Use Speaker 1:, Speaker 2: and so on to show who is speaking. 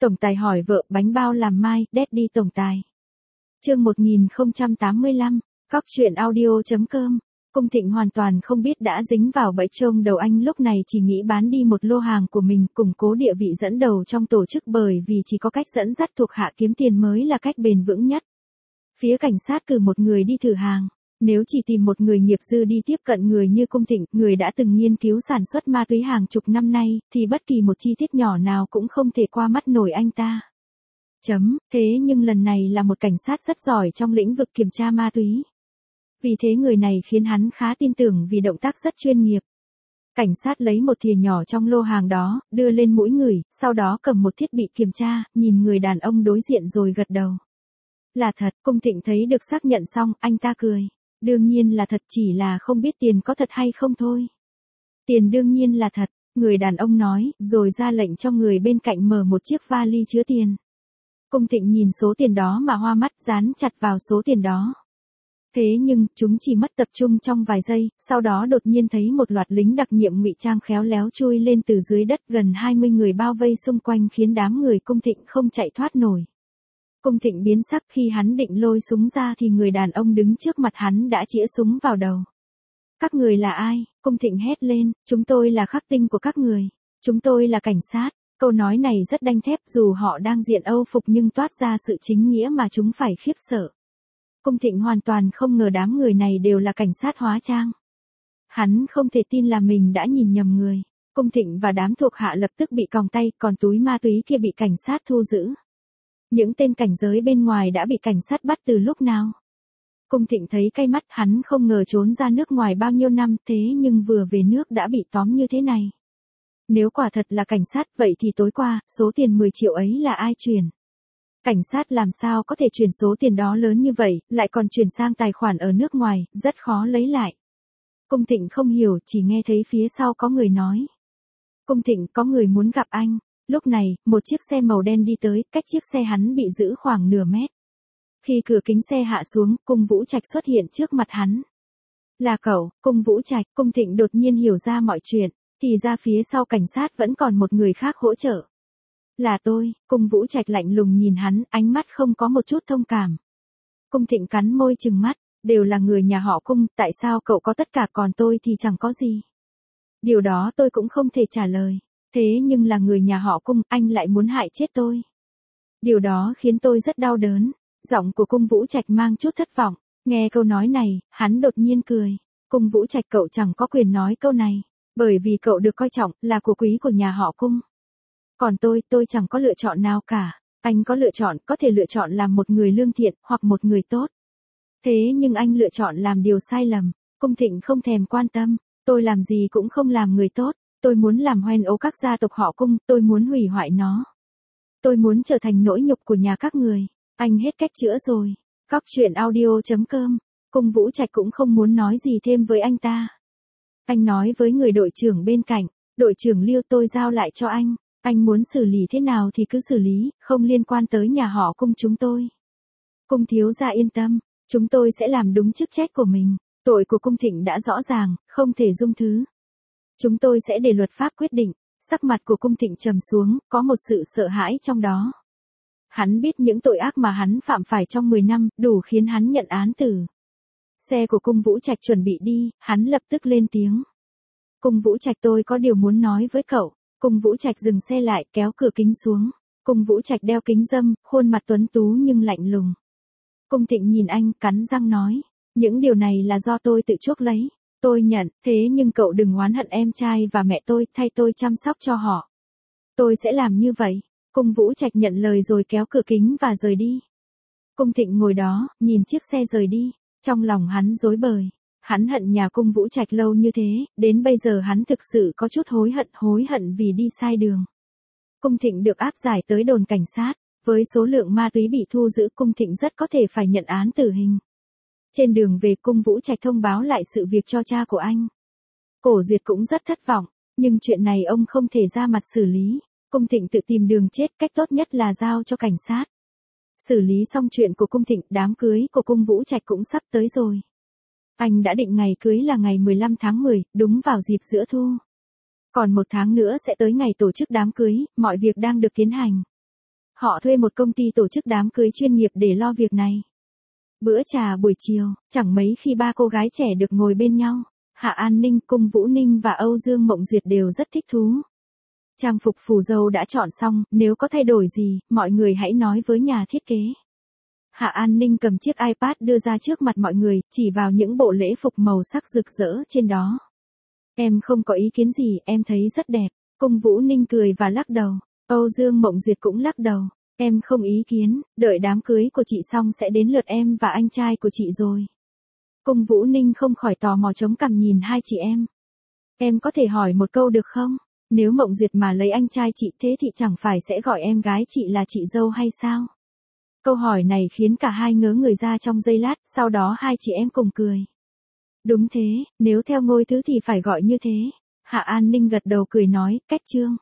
Speaker 1: Tổng tài hỏi vợ bánh bao làm mai, Daddy tổng tài. Chương 1085, Cóc truyện audio.com. Cung Thịnh hoàn toàn không biết đã dính vào bẫy trông đầu anh, lúc này chỉ nghĩ bán đi một lô hàng của mình, củng cố địa vị dẫn đầu trong tổ chức, bởi vì chỉ có cách dẫn dắt thuộc hạ kiếm tiền mới là cách bền vững nhất. Phía cảnh sát cử một người đi thử hàng. Nếu chỉ tìm một người nghiệp dư đi tiếp cận người như Cung Thịnh, người đã từng nghiên cứu sản xuất ma túy hàng chục năm nay, thì bất kỳ một chi tiết nhỏ nào cũng không thể qua mắt nổi anh ta. Thế nhưng lần này là một cảnh sát rất giỏi trong lĩnh vực kiểm tra ma túy. Vì thế người này khiến hắn khá tin tưởng vì động tác rất chuyên nghiệp. Cảnh sát lấy một thìa nhỏ trong lô hàng đó, đưa lên mũi người, sau đó cầm một thiết bị kiểm tra, nhìn người đàn ông đối diện rồi gật đầu. Là thật, Cung Thịnh thấy được xác nhận xong, anh ta cười. Đương nhiên là thật, chỉ là không biết tiền có thật hay không thôi. Tiền đương nhiên là thật, người đàn ông nói, rồi ra lệnh cho người bên cạnh mở một chiếc vali chứa tiền. Cung Thịnh nhìn số tiền đó mà hoa mắt, dán chặt vào số tiền đó. Thế nhưng, chúng chỉ mất tập trung trong vài giây, sau đó đột nhiên thấy một loạt lính đặc nhiệm ngụy trang khéo léo chui lên từ dưới đất, gần 20 người bao vây xung quanh khiến đám người Cung Thịnh không chạy thoát nổi. Cung Thịnh biến sắc, khi hắn định lôi súng ra thì người đàn ông đứng trước mặt hắn đã chĩa súng vào đầu. Các người là ai? Cung Thịnh hét lên, chúng tôi là khắc tinh của các người. Chúng tôi là cảnh sát. Câu nói này rất đanh thép, dù họ đang diện âu phục nhưng toát ra sự chính nghĩa mà chúng phải khiếp sợ. Cung Thịnh hoàn toàn không ngờ đám người này đều là cảnh sát hóa trang. Hắn không thể tin là mình đã nhìn nhầm người. Cung Thịnh và đám thuộc hạ lập tức bị còng tay, còn túi ma túy kia bị cảnh sát thu giữ. Những tên cảnh giới bên ngoài đã bị cảnh sát bắt từ lúc nào? Cung Thịnh thấy cay mắt, hắn không ngờ trốn ra nước ngoài bao nhiêu năm, thế nhưng vừa về nước đã bị tóm như thế này. Nếu quả thật là cảnh sát, vậy thì tối qua, số tiền 10 triệu ấy là ai chuyển? Cảnh sát làm sao có thể chuyển số tiền đó lớn như vậy, lại còn chuyển sang tài khoản ở nước ngoài, rất khó lấy lại. Cung Thịnh không hiểu, chỉ nghe thấy phía sau có người nói. Cung Thịnh, có người muốn gặp anh. Lúc này, một chiếc xe màu đen đi tới, cách chiếc xe hắn bị giữ khoảng nửa mét. Khi cửa kính xe hạ xuống, Cung Vũ Trạch xuất hiện trước mặt hắn. Là cậu, Cung Vũ Trạch. Cung Thịnh đột nhiên hiểu ra mọi chuyện, thì ra phía sau cảnh sát vẫn còn một người khác hỗ trợ. Là tôi. Cung Vũ Trạch lạnh lùng nhìn hắn, ánh mắt không có một chút thông cảm. Cung Thịnh cắn môi trừng mắt, đều là người nhà họ Cung, tại sao cậu có tất cả còn tôi thì chẳng có gì? Điều đó tôi cũng không thể trả lời. Thế nhưng là người nhà họ Cung, anh lại muốn hại chết tôi. Điều đó khiến tôi rất đau đớn. Giọng của Cung Vũ Trạch mang chút thất vọng. Nghe câu nói này, hắn đột nhiên cười. Cung Vũ Trạch, cậu chẳng có quyền nói câu này. Bởi vì cậu được coi trọng, là của quý của nhà họ Cung. Còn tôi chẳng có lựa chọn nào cả. Anh có lựa chọn, có thể lựa chọn làm một người lương thiện, hoặc một người tốt. Thế nhưng anh lựa chọn làm điều sai lầm. Cung Thịnh không thèm quan tâm. Tôi làm gì cũng không làm người tốt. Tôi muốn làm hoen ố các gia tộc họ Cung, tôi muốn hủy hoại nó. Tôi muốn trở thành nỗi nhục của nhà các người. Anh hết cách chữa rồi. Cóc truyện audio.com. Cung Vũ Trạch cũng không muốn nói gì thêm với anh ta. Anh nói với người đội trưởng bên cạnh, đội trưởng Liêu, tôi giao lại cho anh. Anh muốn xử lý thế nào thì cứ xử lý, không liên quan tới nhà họ Cung chúng tôi. Cung thiếu gia yên tâm, chúng tôi sẽ làm đúng chức trách của mình. Tội của Cung Thịnh đã rõ ràng, không thể dung thứ. Chúng tôi sẽ để luật pháp quyết định. Sắc mặt của Cung Thịnh trầm xuống, có một sự sợ hãi trong đó. Hắn biết những tội ác mà hắn phạm phải trong 10 năm, đủ khiến hắn nhận án tử. Xe của Cung Vũ Trạch chuẩn bị đi, hắn lập tức lên tiếng. Cung Vũ Trạch, tôi có điều muốn nói với cậu. Cung Vũ Trạch dừng xe lại, kéo cửa kính xuống. Cung Vũ Trạch đeo kính râm, khuôn mặt tuấn tú nhưng lạnh lùng. Cung Thịnh nhìn anh, cắn răng nói. Những điều này là do tôi tự chuốc lấy. Tôi nhận, thế nhưng cậu đừng oán hận em trai và mẹ tôi, thay tôi chăm sóc cho họ. Tôi sẽ làm như vậy. Cung Vũ Trạch nhận lời rồi kéo cửa kính và rời đi. Cung Thịnh ngồi đó, nhìn chiếc xe rời đi. Trong lòng hắn rối bời. Hắn hận nhà Cung Vũ Trạch lâu như thế, đến bây giờ hắn thực sự có chút hối hận vì đi sai đường. Cung Thịnh được áp giải tới đồn cảnh sát. Với số lượng ma túy bị thu giữ, Cung Thịnh rất có thể phải nhận án tử hình. Trên đường về, Cung Vũ Trạch thông báo lại sự việc cho cha của anh. Cổ Duyệt cũng rất thất vọng, nhưng chuyện này ông không thể ra mặt xử lý. Cung Thịnh tự tìm đường chết, cách tốt nhất là giao cho cảnh sát. Xử lý xong chuyện của Cung Thịnh, đám cưới của Cung Vũ Trạch cũng sắp tới rồi. Anh đã định ngày cưới là ngày 15 tháng 10, đúng vào dịp giữa thu. Còn 1 tháng nữa sẽ tới ngày tổ chức đám cưới, mọi việc đang được tiến hành. Họ thuê một công ty tổ chức đám cưới chuyên nghiệp để lo việc này. Bữa trà buổi chiều, chẳng mấy khi ba cô gái trẻ được ngồi bên nhau. Hạ An Ninh, Cung Vũ Ninh và Âu Dương Mộng Duyệt đều rất thích thú. Trang phục phù dâu đã chọn xong, nếu có thay đổi gì, mọi người hãy nói với nhà thiết kế. Hạ An Ninh cầm chiếc iPad đưa ra trước mặt mọi người, chỉ vào những bộ lễ phục màu sắc rực rỡ trên đó. Em không có ý kiến gì, em thấy rất đẹp. Cung Vũ Ninh cười và lắc đầu. Âu Dương Mộng Duyệt cũng lắc đầu. Em không ý kiến, đợi đám cưới của chị xong sẽ đến lượt em và anh trai của chị rồi. Cung Vũ Ninh không khỏi tò mò chống cằm nhìn hai chị em. Em có thể hỏi một câu được không? Nếu Mộng Duyệt mà lấy anh trai chị thế thì chẳng phải sẽ gọi em gái chị là chị dâu hay sao? Câu hỏi này khiến cả hai ngớ người ra trong giây lát, sau đó hai chị em cùng cười. Đúng thế, nếu theo ngôi thứ thì phải gọi như thế. Hạ An Ninh gật đầu cười nói, cách trương.